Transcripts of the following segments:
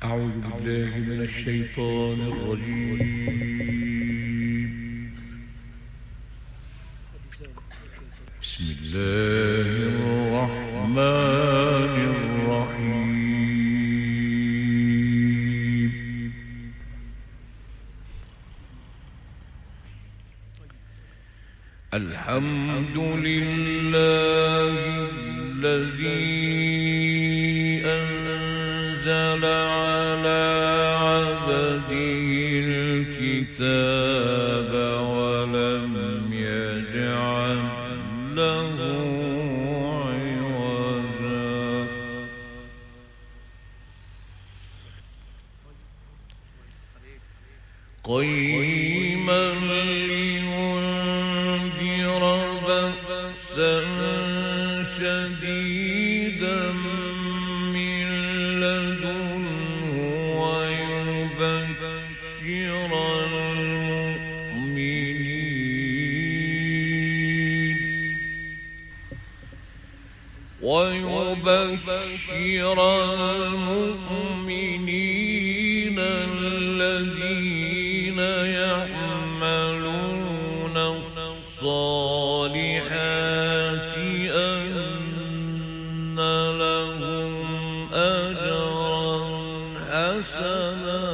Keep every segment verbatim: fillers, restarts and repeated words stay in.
أعوذ بالله من الشيطان الرجيم. بسم الله الرحمن الرحيم. الحمد لله الذي أنزل على عبده الكتاب ولم يجعل له عوجا. قيما لينذر بأسا شديدا من لدنه ويبشر المؤمنين ويبشر المؤمنين الذين يعملون الصالحات أن لهم أجرا حسنا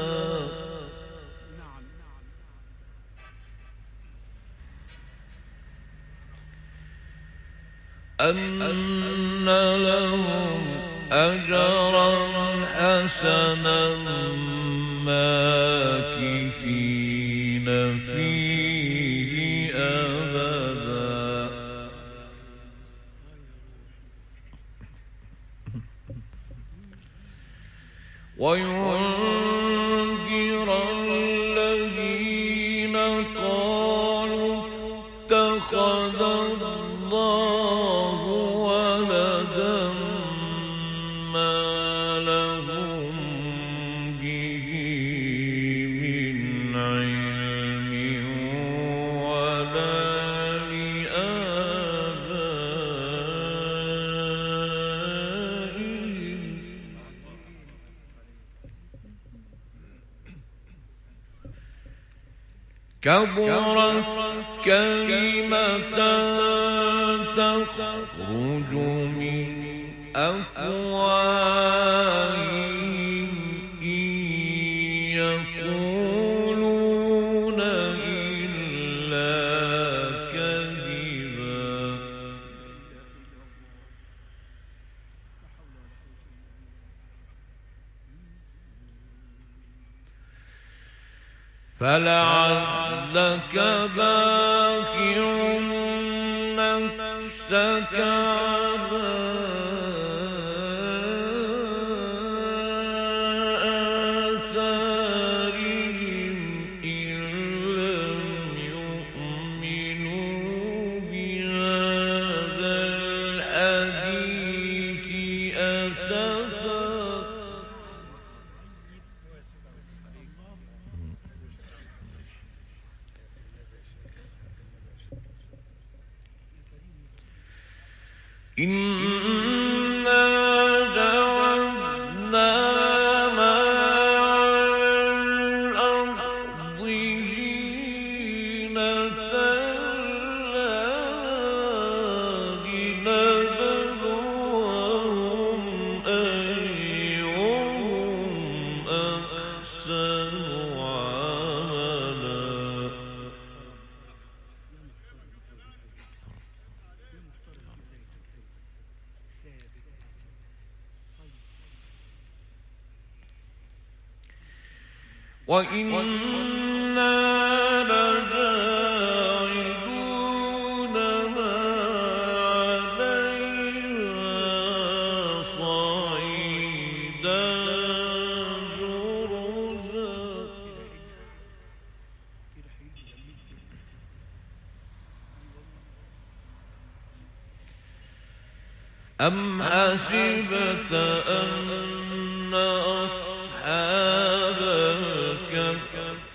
أن لهم أجرا حسنا ماكثين فيه أبدا. وينذر الذين قالوا اتخذ الله ولدا ما لهم به من علم ولا لآبائهم. كبرت كلمة تخرج من أفواههم إن يقولون إلا كذبا. فلعلك باخع نفسك على آثارهم إن لم يؤمنوا بهذا الحديث أسفا. إنا جعلنا ما على الأرض زينة لها لنبلوهم أيهم أحسن عملا. وإنا لجاعلون ما عليها صعيدا جرزا. أم حسبت أن أصحاب الكهف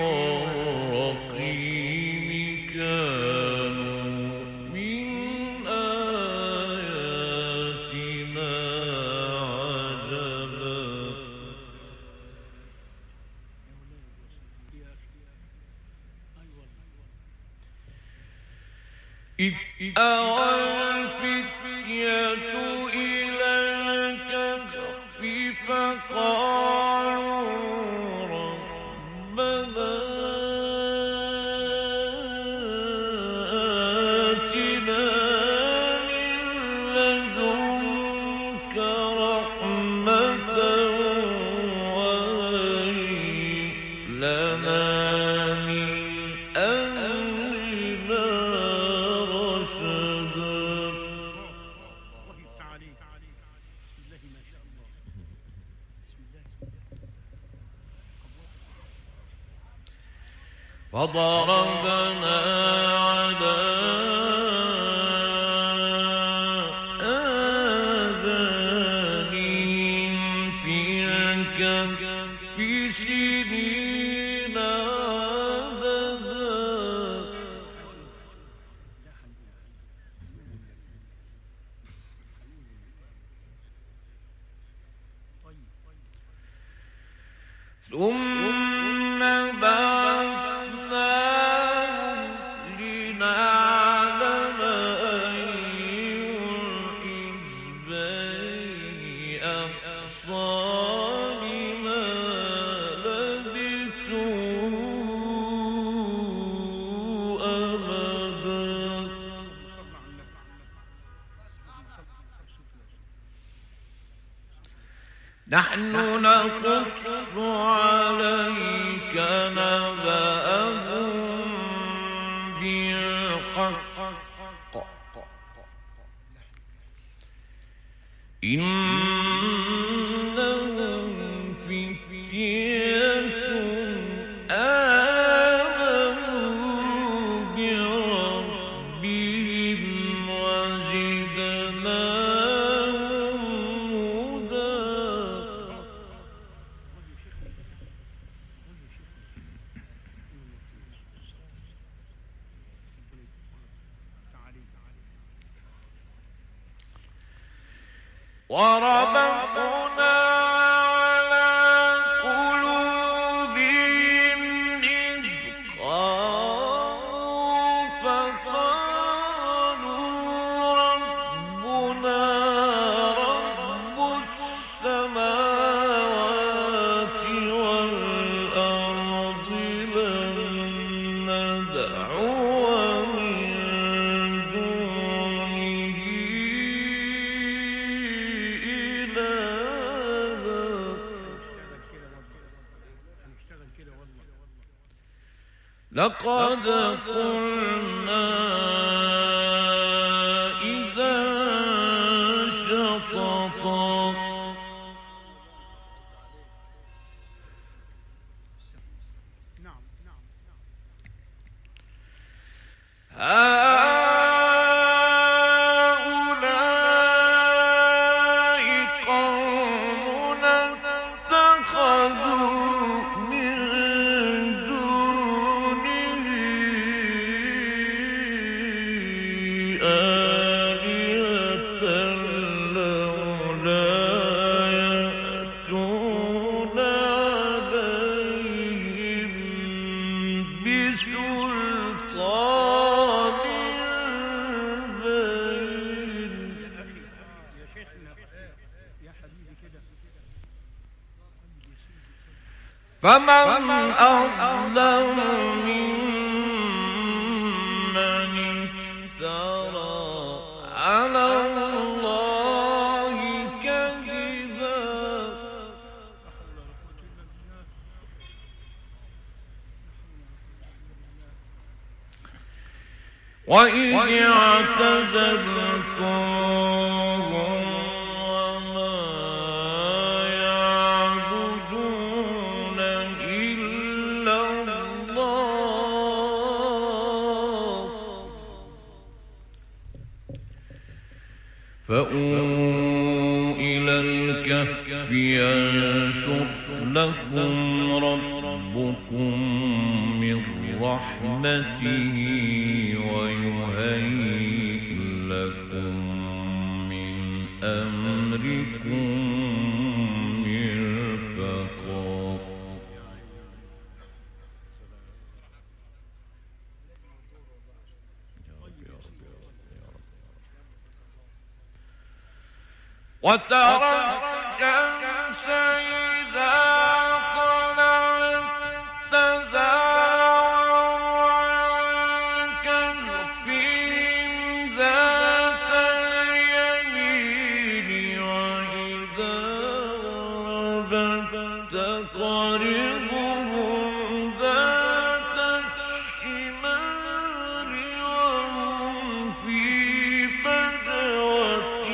والرقيم كانوا من آياتنا عجبا. إذ أوى الفتية إلى الكهف فقالوا ربنا آتنا من لدنك رحمة وهيئ لنا من أمرنا رشدا. فضربنا على آذانهم في الكهف سنين عددا. ثم بعثناهم لنعلم أي الحزبين أحصى لما لبثوا أمدا. نحن نقص عليك نبأهم بالحق إنهم فتية آمنوا بربهم وزدناهم هدى. وربطنا على قلوبهم إذ قاموا فقالوا ربنا رب السماوات والأرض لن ندعو من دونه لقد قلنا إذا شططا. هؤلاء قومنا اتخذوا من دونه آلهة لولا يأتون عليهم بسلطان بين. فمن أظلم ممن افترى على الله كذبا. وإذ اعتزلتموهم وما يعبدون إلا الله فأووا إلى الكهف ينشر لكم ربكم من رحمته ويهيئ لكم من أمركم مرفقا. يا رب يا رب يا وترى الشمس إذا طلعت تزاور عن كهفهم ذات اليمين وإذا غربت تقرضهم ذات الشمال وهم في فجوة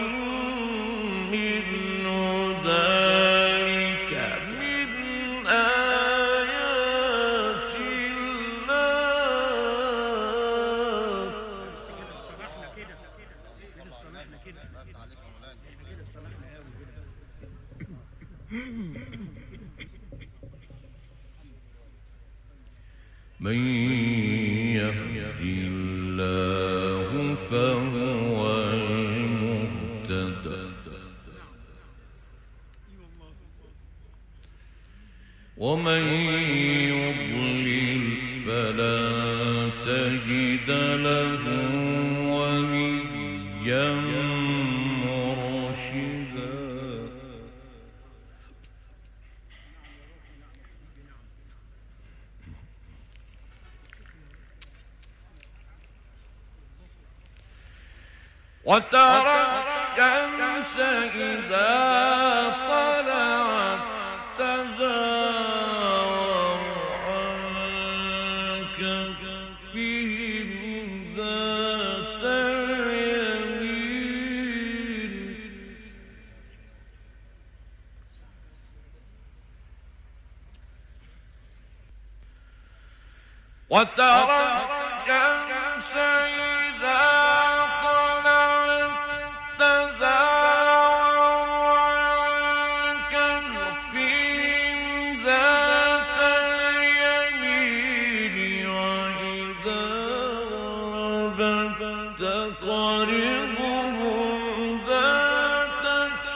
منه ذلك من آيات الله. من يهد الله فهو المهتد ومن يضلل فلن تجد له وليا مرشدا. وترى الشمس إذا طلعت تزاور عن كهفهم ذات اليمين وترى الشمس إذا تقرضهم ذات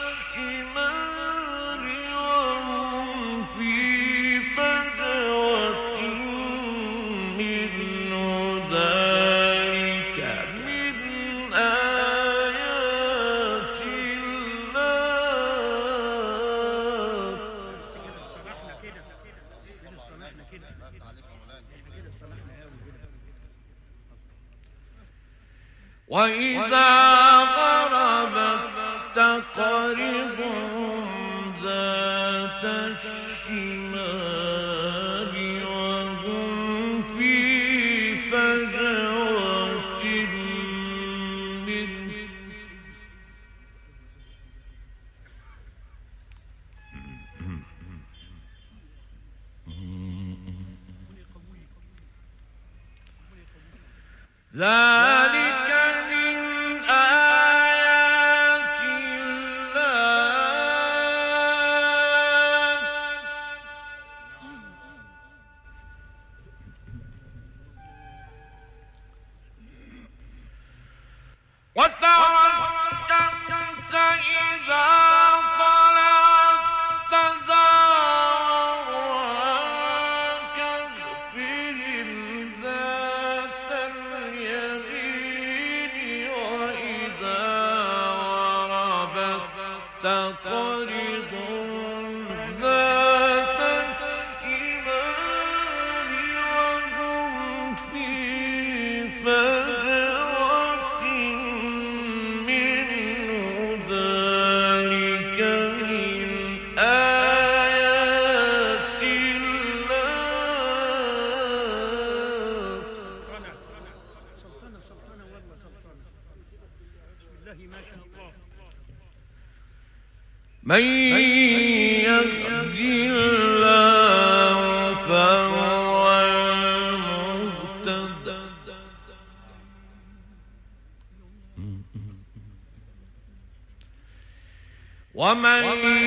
الشمال وهم في فجوة منه ذلك من آيات الله. وإذا غربت تقرضهم ذات الشمال وهم في فجوة منه ذلك من آيات الله. وترى الشمس إذا طلعت تزاور عن كهفهم ذات اليمين وإذا غربت تقرضهم ذات الشمال وهم في فجوة منه ذلك من آيات الله. سلطانة سلطانة والله سلطانة. بسم الله ما شاء الله. من يهد الله فهو المهتد ومن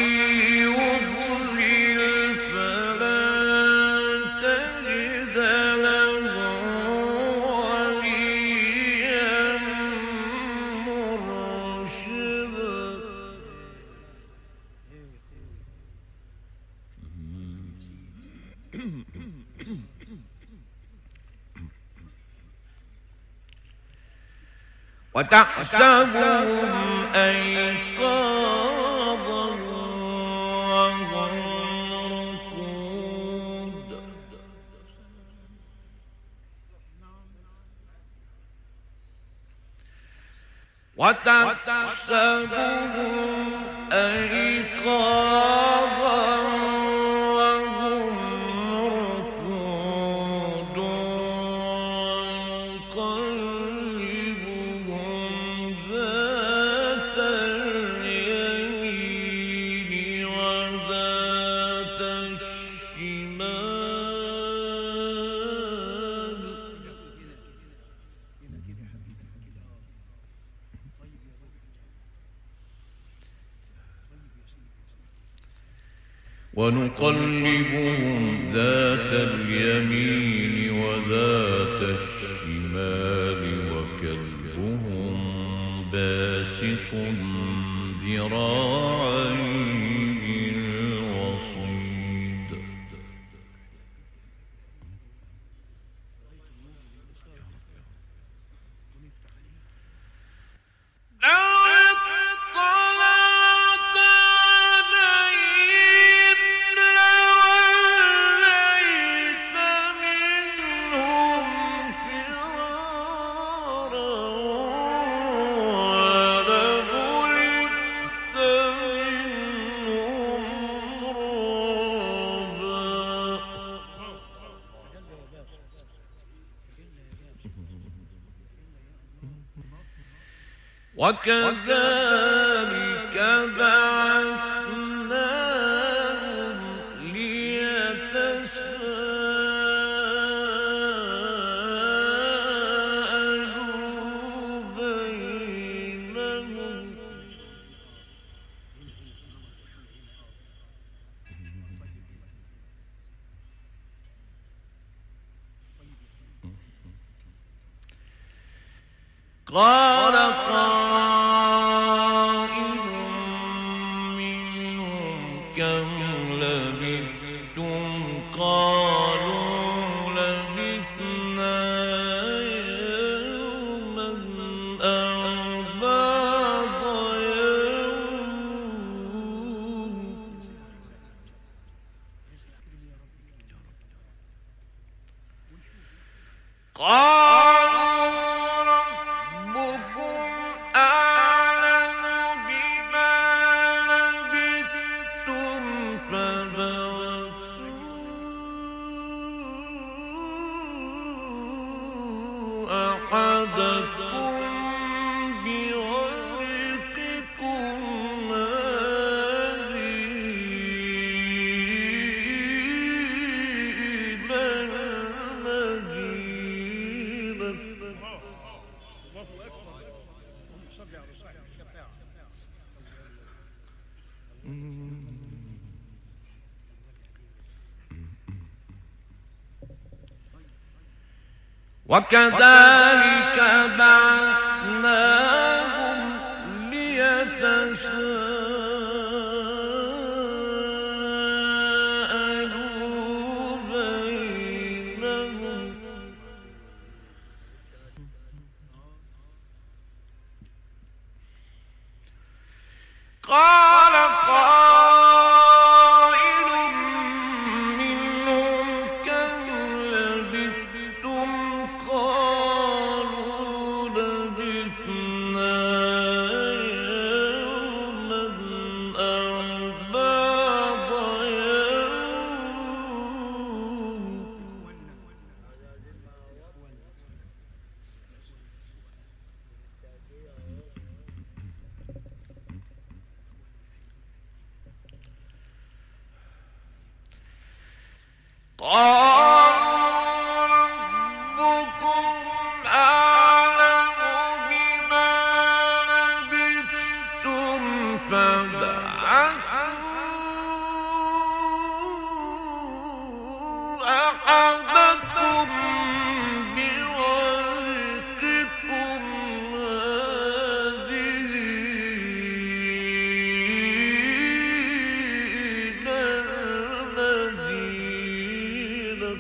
يضلل فلن تجد له وليا مرشدا. وتحسبهم أيقاظا وتحسبهم أيقاظا وهم رقود ونقلبهم ذات اليمين وذات الشمال ونقلبهم ذات اليمين وذات الشمال وكلبهم باسط ذراعيه بالوصيد وكذلك بعثناهم ليتساءلوا بينهم قال قائل منهم كم لبثتم قالوا لبثنا يوما أو بعض يوم قالوا أحدكم بورقكم هذه إلى المدينة الله أكبر اللهم صل على صاحب الشفاعة وكذلك بعثناهم ليتساءلوا بينهم قال قائل منهم كم لبثتم قالوا لبثنا يوما أو بعض يوم قالوا ربكم أعلم بما لبثتم فابعثوا أحدكم بورقكم هذه إلى المدينة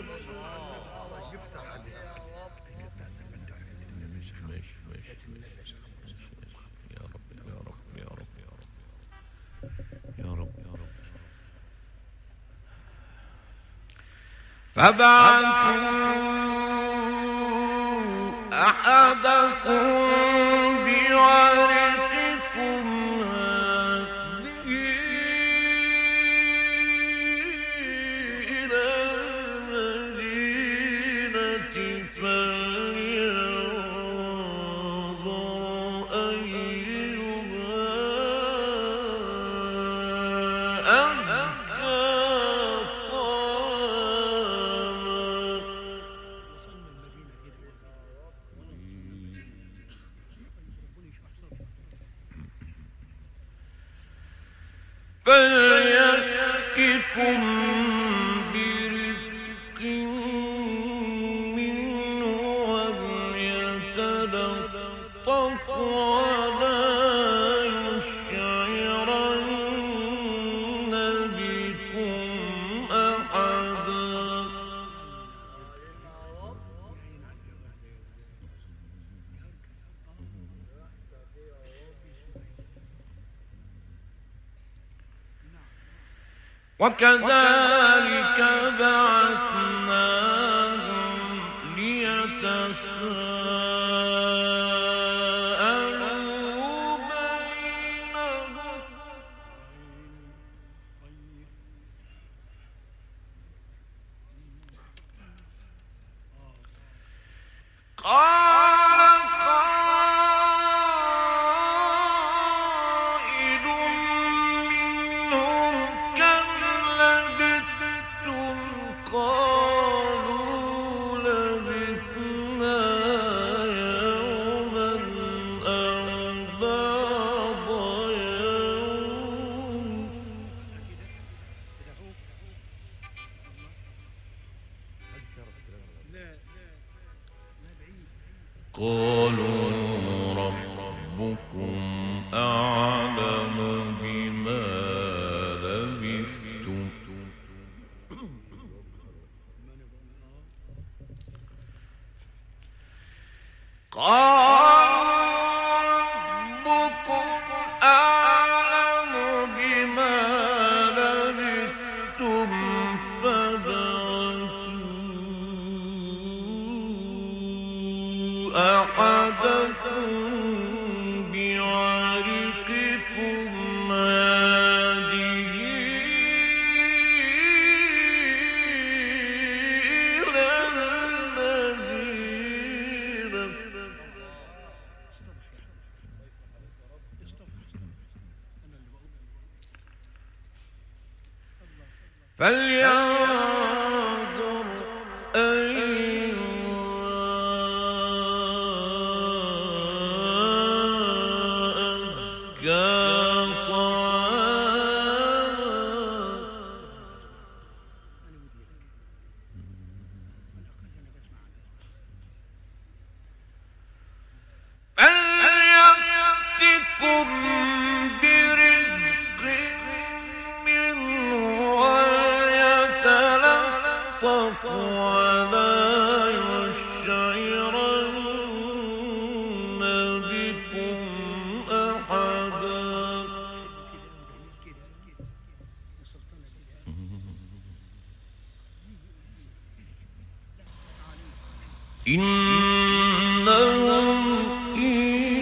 يا رب يا رب يا رب يا رب يا رب فابعثوا أحدكم بورقكم وكذلك بعثناهم ليتساءلوا بينهم قال قائل منهم كم لبثتم قالوا لبثنا يوما أو بعض يوم قالوا ربكم أعلم بما لبثتم قالوا ربكم أعلم بما لبثتم فابعثوا أحدكم بورقكم هذه إلى المدينة فلينظر أيها أزكى فليأتكم برزق منه وليتلطف ولا يشعرن بكم أحدا إنهم إن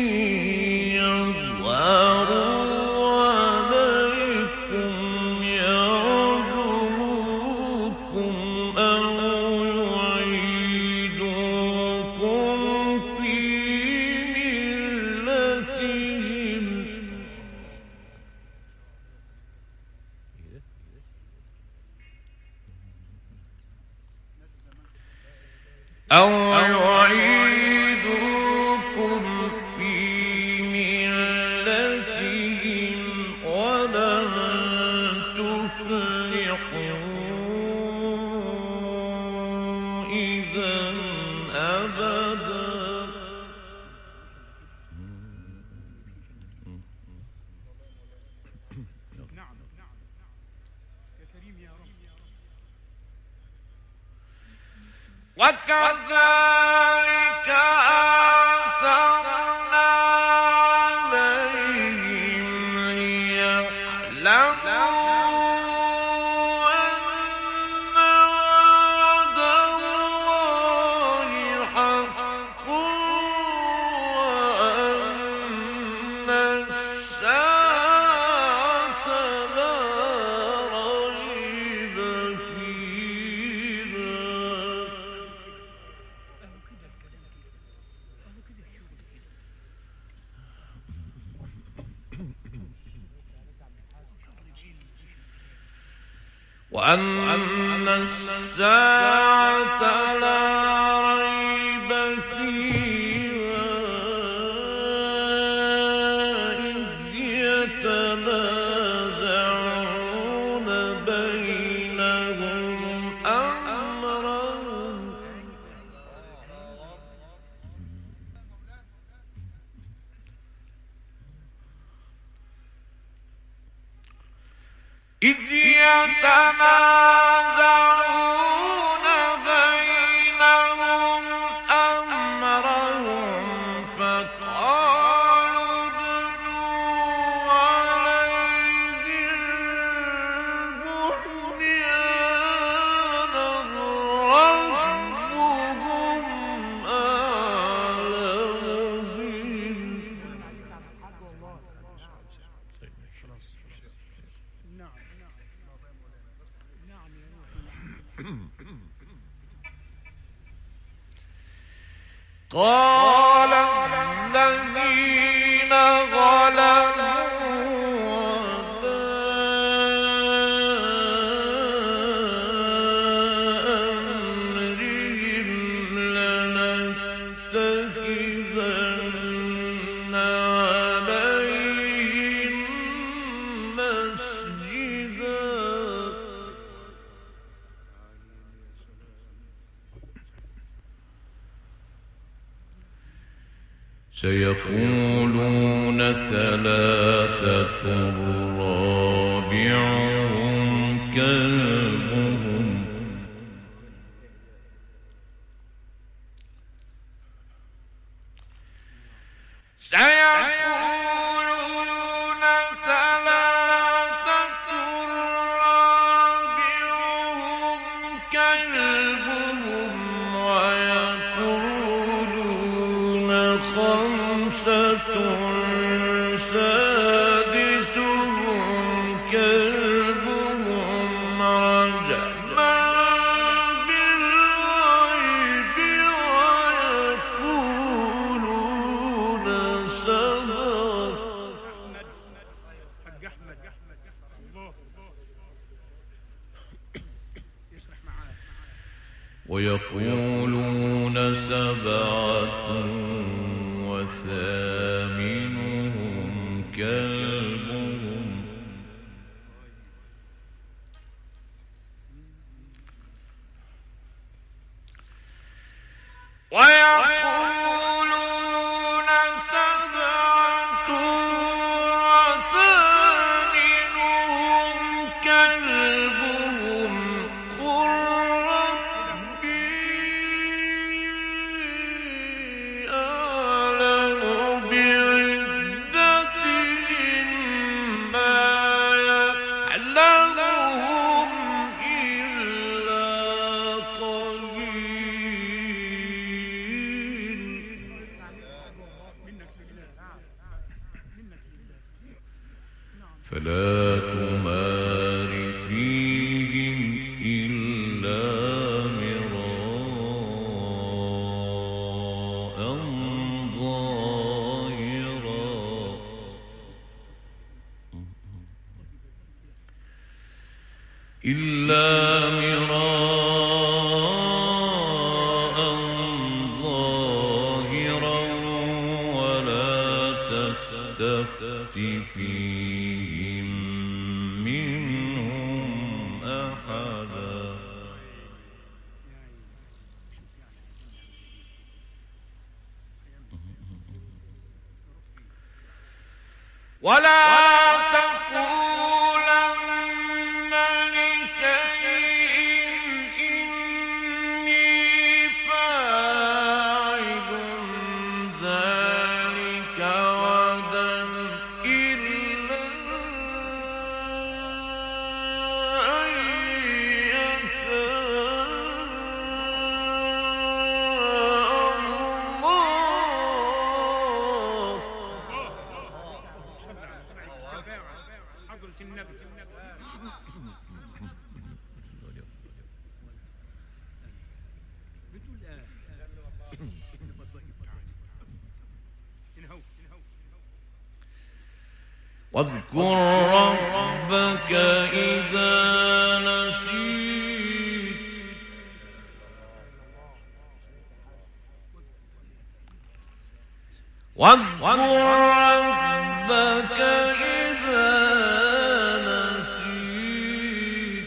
يظهروا عليكم يرجموكم أو يعيدوكم في ملتهم أو يعيدوكم في ملتهم ولن تفلحوا إذا أبدا نعم يا كريم يا رب وكذلك أعثرنا عليهم ليعلموا أن وعد الله حق وأن الساعة لا ريب فيها أهو كده الكلام كده أهو كده الشغل كده وأن الساعة لا ريب فيها إذ يتنازعون بينهم أمرهم إذ يتنازعون بينهم أمرهم فقالوا ابنوا عليهم قال الذين غلبوا سيقولون ثلاثة رابعهم كلبهم سيقولون ثلاثة رابعهم كلبهم ويقولون خمسة سادسهم كلبهم رجما بالغيب ويقولون سبق حق أحمد الله يسرح معاه ويقولون سبعة وثامنهم كلبهم ويقولون سبعة وثامنهم كلبهم قل ربي أعلم بعدتهم ما يعلمهم إلا قليل منك لله منك لله فلا تمار فيهم إلا مراء ظاهرا إلا مراء ظاهرا ولا تستفت فيهم منهم أحدا ولا تقولن لشيء إني فاعل ذلك غدا إلا أن يشاء الله حضرة النبي بتقول آه واذكر ربك إذا نسيت واذكر ربك إذا نسيت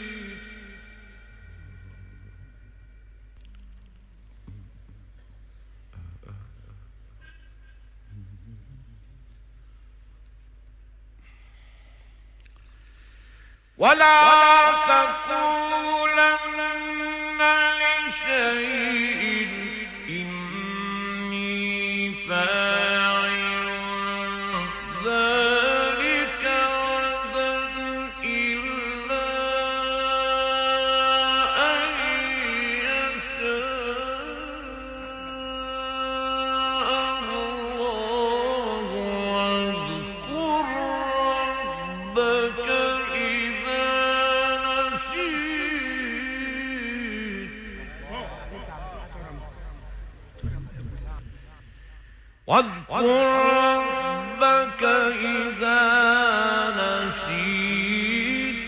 ولا تقولن لشيء إني فاعل ذلك غدا إلا أن يشاء الله واذكر ربك إذا نسيت واذكر ربك إذا نسيت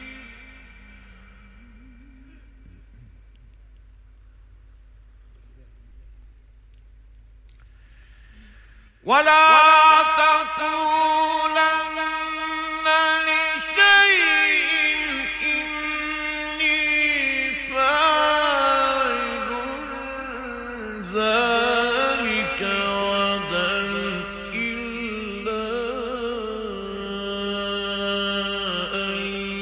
ولا تقولن لشيء إني فاعل ذلك غدا إلا أن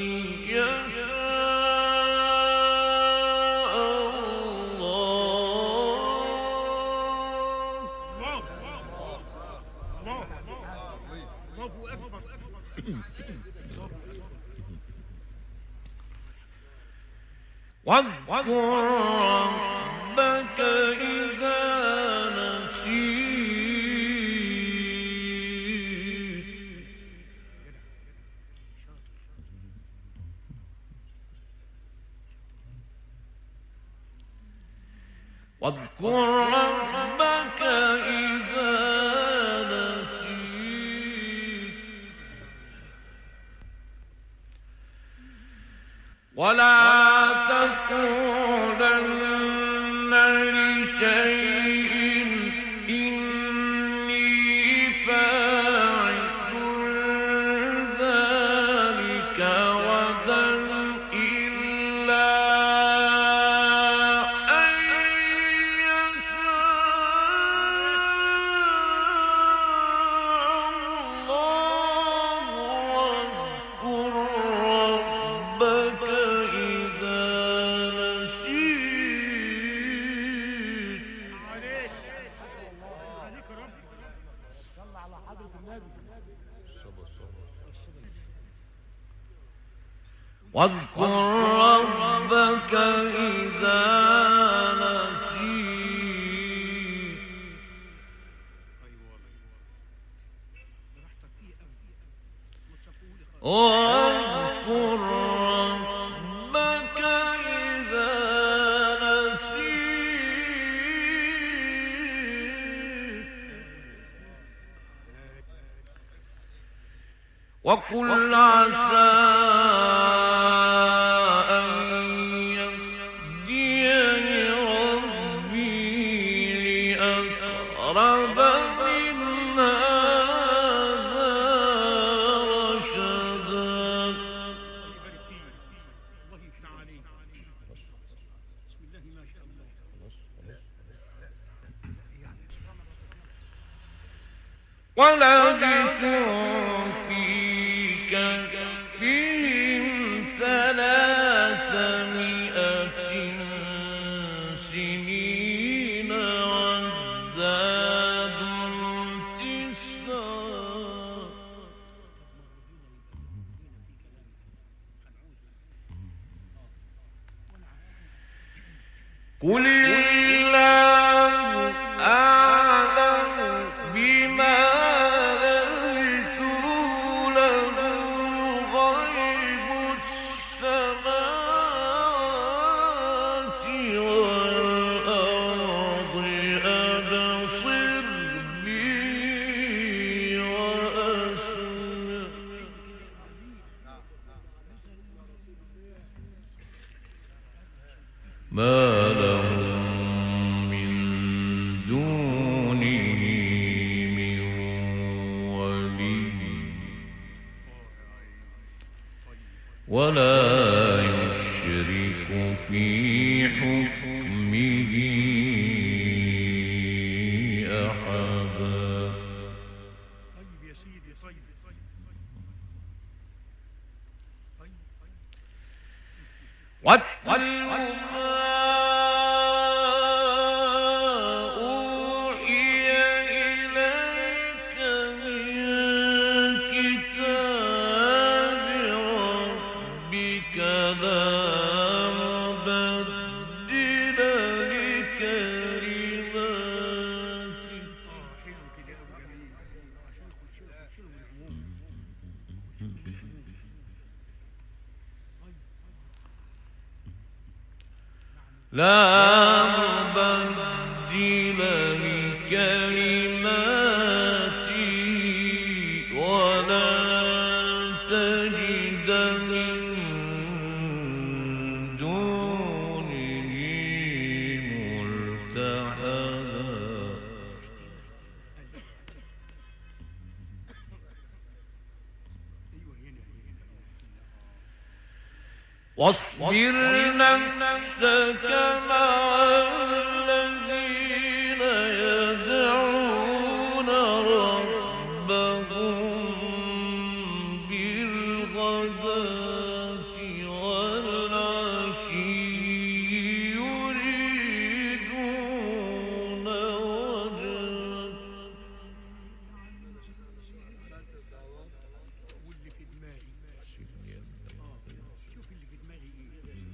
يشاء واذكر ربك إذا نسيت واذكر ربك إذا نسيت ولا تقولن لشيء إني فاعل ذلك غدا إلا أن يشاء الله واذكر ربك إذا نسيت واذكر ربك إذا نسيت واذكر ربك إذا نسيت وقل عسى أن يهديني ربي لأقرب من هذا رشدا ولبثوا في كهفهم ثلاثمائة سنين وازدادوا تسعا قل الله أعلم بما لبثوا له غيب السماوات والأرض أبصر به وأسمع ما لهم من دونه من ولي ولا يشرك في حكمه أحدا طيب يا سيدي طيب واتل ما أوحي إليك من كتاب ربك لا مبدل لكلماته حلو كده أبو جميل عشان نخش له العموم لا مبدل لكلماته واصبر نفسك مع الذين يدعون ربهم بالغداة والعشي يريدون وجهه. واللي في دماغي آه، شوف اللي في دماغي ايه.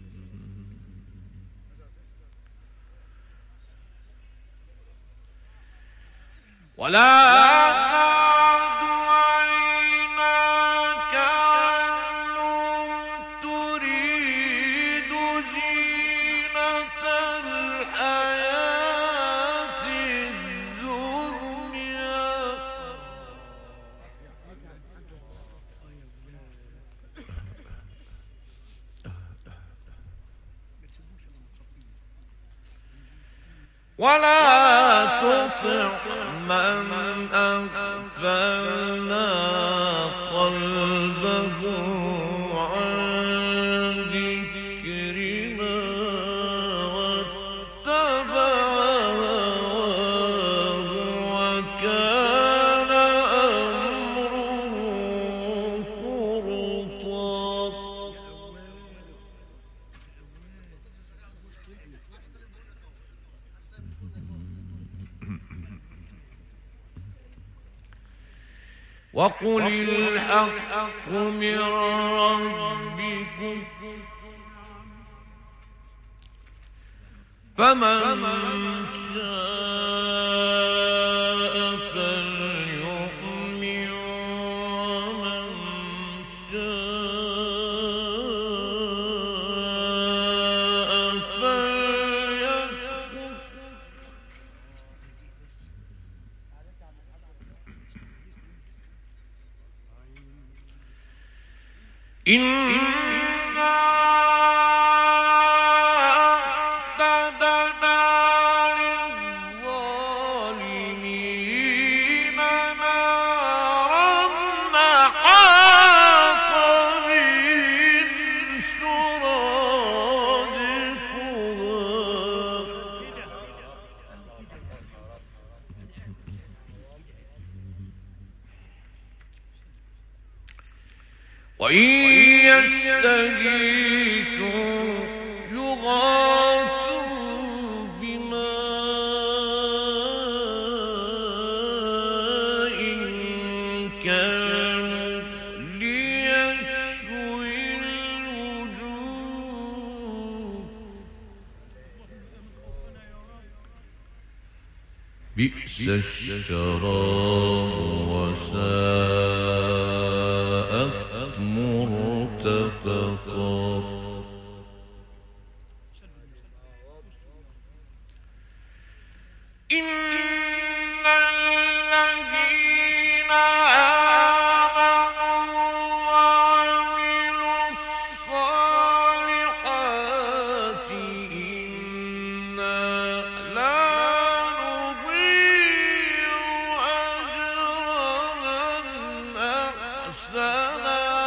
ولا تعد عيناك عنهم تريد زينة الحياة الدنيا. ولا تطع من أغفلنا قلبه عن ذكرنا واتبع هواه وكان أمره فرطا. وقل الحق من ربكم فمن شاء فليؤمن ومن شاء فليكفر. إنا أعتدنا للظالمين نارا أحاط بهم سرادقها وإن يستغيثوا يغاثوا بماء كالمهل يشوي الوجوه بئس الشراب وساءت مرتفقا. إن الذين آمنوا وعملوا الصالحات إنا لا نضيع أجر من أحسن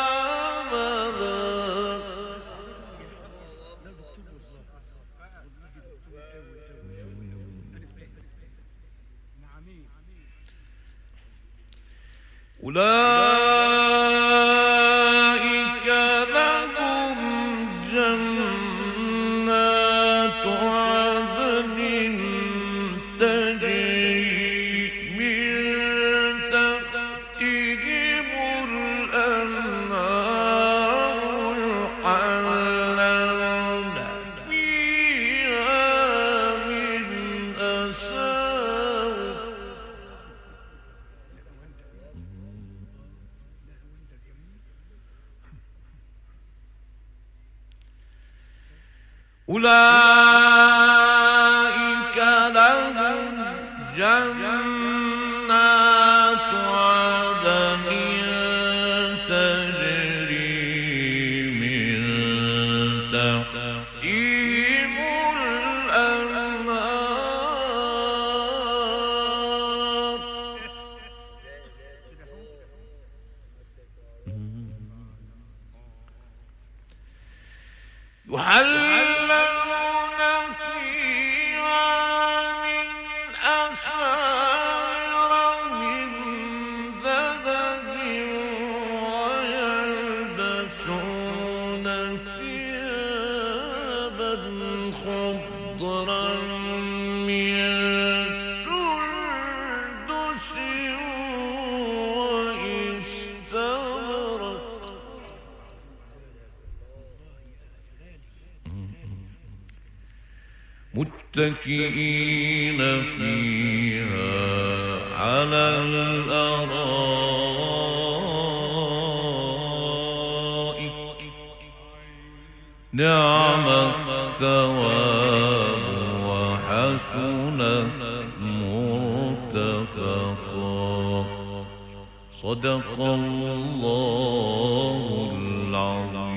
أولئك لهم جنات عدن تجري من تحتهم الأنهار يحلون فيها من أساور أولئك لهم جنات عدن تجري من تحتهم الأنهار يحلون فيها من أساور من ذهب ويلبسون ثيابا خضرا من سندس واستبرق متكئين فيها على الأرائك نعم الثواب وحسنت مرتفقا صدق الله العظيم.